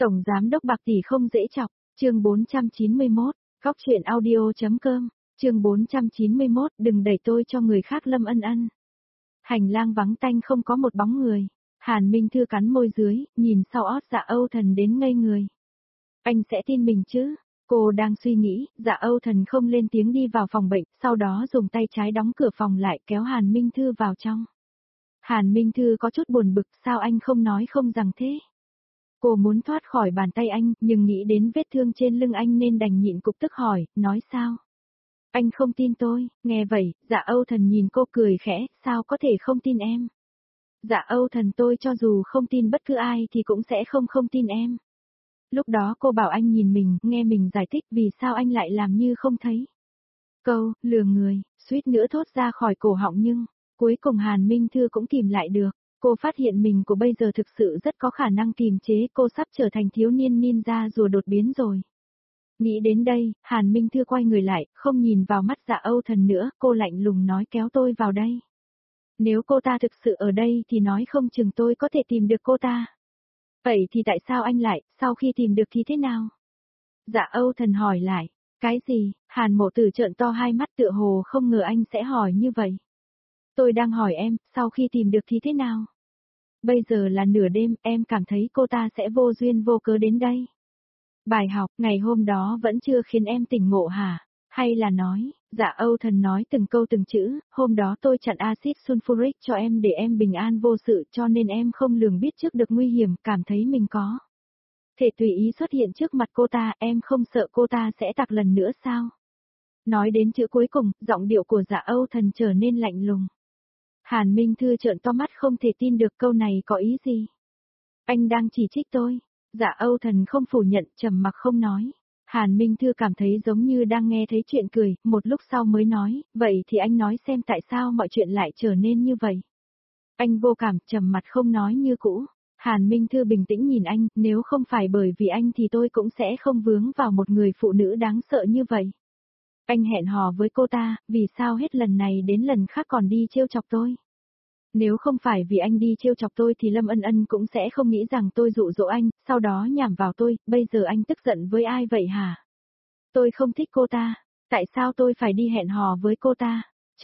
Tổng giám đốc Bạc tỷ không dễ chọc, chương 491, góc truyện audio.com, chương 491, đừng đẩy tôi cho người khác Lâm Ân Ân. Hành lang vắng tanh không có một bóng người, Hàn Minh Thư cắn môi dưới, nhìn sau ót Dạ Âu Thần đến ngây người. Anh sẽ tin mình chứ? Cô đang suy nghĩ, Dạ Âu Thần không lên tiếng đi vào phòng bệnh, sau đó dùng tay trái đóng cửa phòng lại kéo Hàn Minh Thư vào trong. Hàn Minh Thư có chút buồn bực, sao anh không nói không rằng thế? Cô muốn thoát khỏi bàn tay anh, nhưng nghĩ đến vết thương trên lưng anh nên đành nhịn cục tức hỏi, nói sao? Anh không tin tôi, nghe vậy, Dạ Âu Thần nhìn cô cười khẽ, sao có thể không tin em? Dạ Âu Thần, tôi cho dù không tin bất cứ ai thì cũng sẽ không tin em. Lúc đó cô bảo anh nhìn mình, nghe mình giải thích vì sao anh lại làm như không thấy. Câu, lừa người, suýt nữa thốt ra khỏi cổ họng nhưng, cuối cùng Hàn Minh Thư cũng kìm lại được. Cô phát hiện mình của bây giờ thực sự rất có khả năng kiềm chế, cô sắp trở thành thiếu niên ninja rùa đột biến rồi. Nghĩ đến đây, Hàn Minh Thư quay người lại, không nhìn vào mắt Dạ Âu Thần nữa, cô lạnh lùng nói kéo tôi vào đây. Nếu cô ta thực sự ở đây thì nói không chừng tôi có thể tìm được cô ta. Vậy thì tại sao anh lại, sau khi tìm được thì thế nào? Dạ Âu Thần hỏi lại, cái gì? Hàn Mộ Tử trợn to hai mắt tựa hồ không ngờ anh sẽ hỏi như vậy. Tôi đang hỏi em, sau khi tìm được thì thế nào? Bây giờ là nửa đêm, em cảm thấy cô ta sẽ vô duyên vô cớ đến đây. Bài học ngày hôm đó vẫn chưa khiến em tỉnh ngộ hả? Hay là nói, Dạ Âu Thần nói từng câu từng chữ, hôm đó tôi chặn axit sulfuric cho em để em bình an vô sự cho nên em không lường biết trước được nguy hiểm, cảm thấy mình có thể tùy ý xuất hiện trước mặt cô ta, em không sợ cô ta sẽ tặc lần nữa sao? Nói đến chữ cuối cùng, giọng điệu của Dạ Âu Thần trở nên lạnh lùng. Hàn Minh Thư trợn to mắt không thể tin được câu này có ý gì. Anh đang chỉ trích tôi. Dạ Âu Thần không phủ nhận, trầm mặc không nói. Hàn Minh Thư cảm thấy giống như đang nghe thấy chuyện cười, một lúc sau mới nói, vậy thì anh nói xem tại sao mọi chuyện lại trở nên như vậy. Anh vô cảm, trầm mặt không nói như cũ. Hàn Minh Thư bình tĩnh nhìn anh, nếu không phải bởi vì anh thì tôi cũng sẽ không vướng vào một người phụ nữ đáng sợ như vậy. Anh hẹn hò với cô ta, vì sao hết lần này đến lần khác còn đi trêu chọc tôi? Nếu không phải vì anh đi trêu chọc tôi thì Lâm Ân Ân cũng sẽ không nghĩ rằng tôi dụ dỗ anh, sau đó nhảm vào tôi, bây giờ anh tức giận với ai vậy hả? Tôi không thích cô ta, tại sao tôi phải đi hẹn hò với cô ta?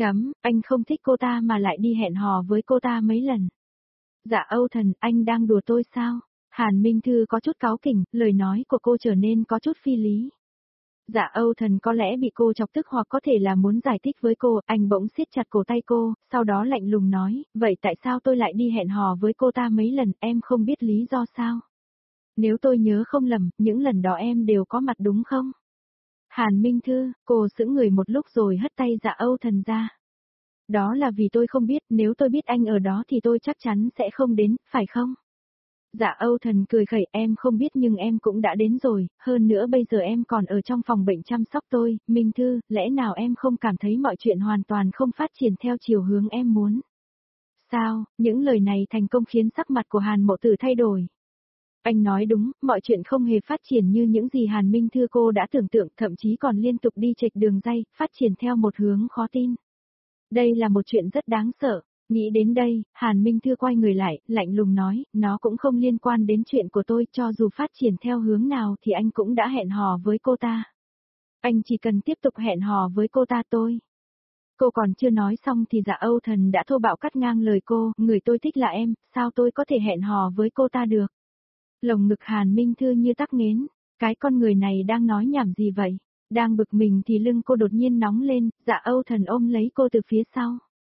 Anh không thích cô ta mà lại đi hẹn hò với cô ta mấy lần. Dạ Âu Thần, anh đang đùa tôi sao? Hàn Minh Thư có chút cáu kỉnh, lời nói của cô trở nên có chút phi lý. Dạ Âu Thần có lẽ bị cô chọc tức hoặc có thể là muốn giải thích với cô, anh bỗng siết chặt cổ tay cô, sau đó lạnh lùng nói, vậy tại sao tôi lại đi hẹn hò với cô ta mấy lần, em không biết lý do sao? Nếu tôi nhớ không lầm, những lần đó em đều có mặt đúng không? Hàn Minh Thư, cô sững người một lúc rồi hất tay Dạ Âu Thần ra. Đó là vì tôi không biết, nếu tôi biết anh ở đó thì tôi chắc chắn sẽ không đến, phải không? Dạ Âu Thần cười khẩy, em không biết nhưng em cũng đã đến rồi, hơn nữa bây giờ em còn ở trong phòng bệnh chăm sóc tôi, Minh Thư, lẽ nào em không cảm thấy mọi chuyện hoàn toàn không phát triển theo chiều hướng em muốn? Sao, những lời này thành công khiến sắc mặt của Hàn Mộ Tử thay đổi. Anh nói đúng, mọi chuyện không hề phát triển như những gì Hàn Minh Thư cô đã tưởng tượng, thậm chí còn liên tục đi chệch đường ray, phát triển theo một hướng khó tin. Đây là một chuyện rất đáng sợ. Nghĩ đến đây, Hàn Minh Thư quay người lại, lạnh lùng nói, nó cũng không liên quan đến chuyện của tôi, cho dù phát triển theo hướng nào thì anh cũng đã hẹn hò với cô ta. Anh chỉ cần tiếp tục hẹn hò với cô ta tôi. Cô còn chưa nói xong thì Dạ Âu Thần đã thô bạo cắt ngang lời cô, người tôi thích là em, sao tôi có thể hẹn hò với cô ta được? Lồng ngực Hàn Minh Thư như tắc nghẽn, cái con người này đang nói nhảm gì vậy? Đang bực mình thì lưng cô đột nhiên nóng lên, Dạ Âu Thần ôm lấy cô từ phía sau.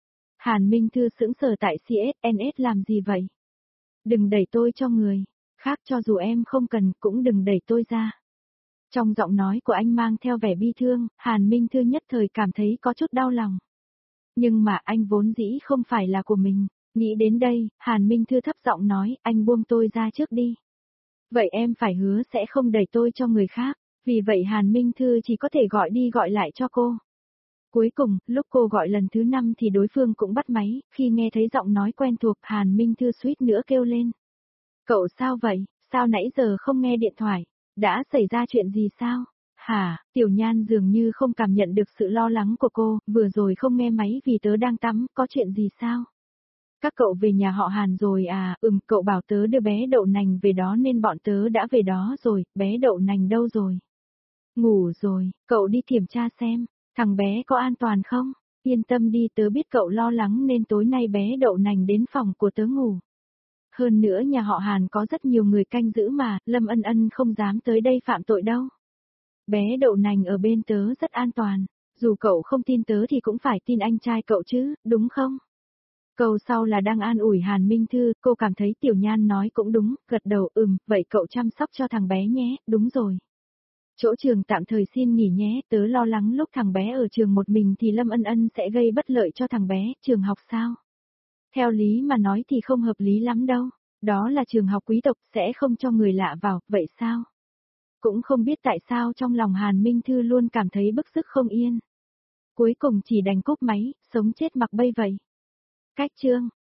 Hàn Minh Thư sững sờ tại CSNS làm gì vậy? Đừng đẩy tôi cho người khác, cho dù em không cần cũng đừng đẩy tôi ra. Trong giọng nói của anh mang theo vẻ bi thương, Hàn Minh Thư nhất thời cảm thấy có chút đau lòng. Nhưng mà anh vốn dĩ không phải là của mình. Nghĩ đến đây, Hàn Minh Thư thấp giọng nói, anh buông tôi ra trước đi. Vậy em phải hứa sẽ không đẩy tôi cho người khác. Vì vậy Hàn Minh Thư chỉ có thể gọi đi gọi lại cho cô. Cuối cùng, lúc cô gọi lần thứ 5 thì đối phương cũng bắt máy, khi nghe thấy giọng nói quen thuộc Hàn Minh Thư suýt nữa kêu lên. Cậu sao vậy, sao nãy giờ không nghe điện thoại, đã xảy ra chuyện gì sao? Hả, Tiểu Nhan dường như không cảm nhận được sự lo lắng của cô, vừa rồi không nghe máy vì tớ đang tắm, có chuyện gì sao? Các cậu về nhà họ Hàn rồi à, cậu bảo tớ đưa bé đậu nành về đó nên bọn tớ đã về đó rồi, bé đậu nành đâu rồi? Ngủ rồi, cậu đi kiểm tra xem, thằng bé có an toàn không? Yên tâm đi, tớ biết cậu lo lắng nên tối nay bé đậu nành đến phòng của tớ ngủ. Hơn nữa nhà họ Hàn có rất nhiều người canh giữ mà, Lâm Ân Ân không dám tới đây phạm tội đâu. Bé đậu nành ở bên tớ rất an toàn, dù cậu không tin tớ thì cũng phải tin anh trai cậu chứ, đúng không? Câu sau là đang an ủi Hàn Minh Thư, cô cảm thấy Tiểu Nhan nói cũng đúng, gật đầu vậy cậu chăm sóc cho thằng bé nhé, đúng rồi. Chỗ trường tạm thời xin nghỉ nhé, tớ lo lắng lúc thằng bé ở trường một mình thì Lâm Ân Ân sẽ gây bất lợi cho thằng bé, trường học sao? Theo lý mà nói thì không hợp lý lắm đâu, đó là trường học quý tộc sẽ không cho người lạ vào, vậy sao? Cũng không biết tại sao trong lòng Hàn Minh Thư luôn cảm thấy bức xúc không yên. Cuối cùng chỉ đành cúp máy, sống chết mặc bây vậy. Cách chương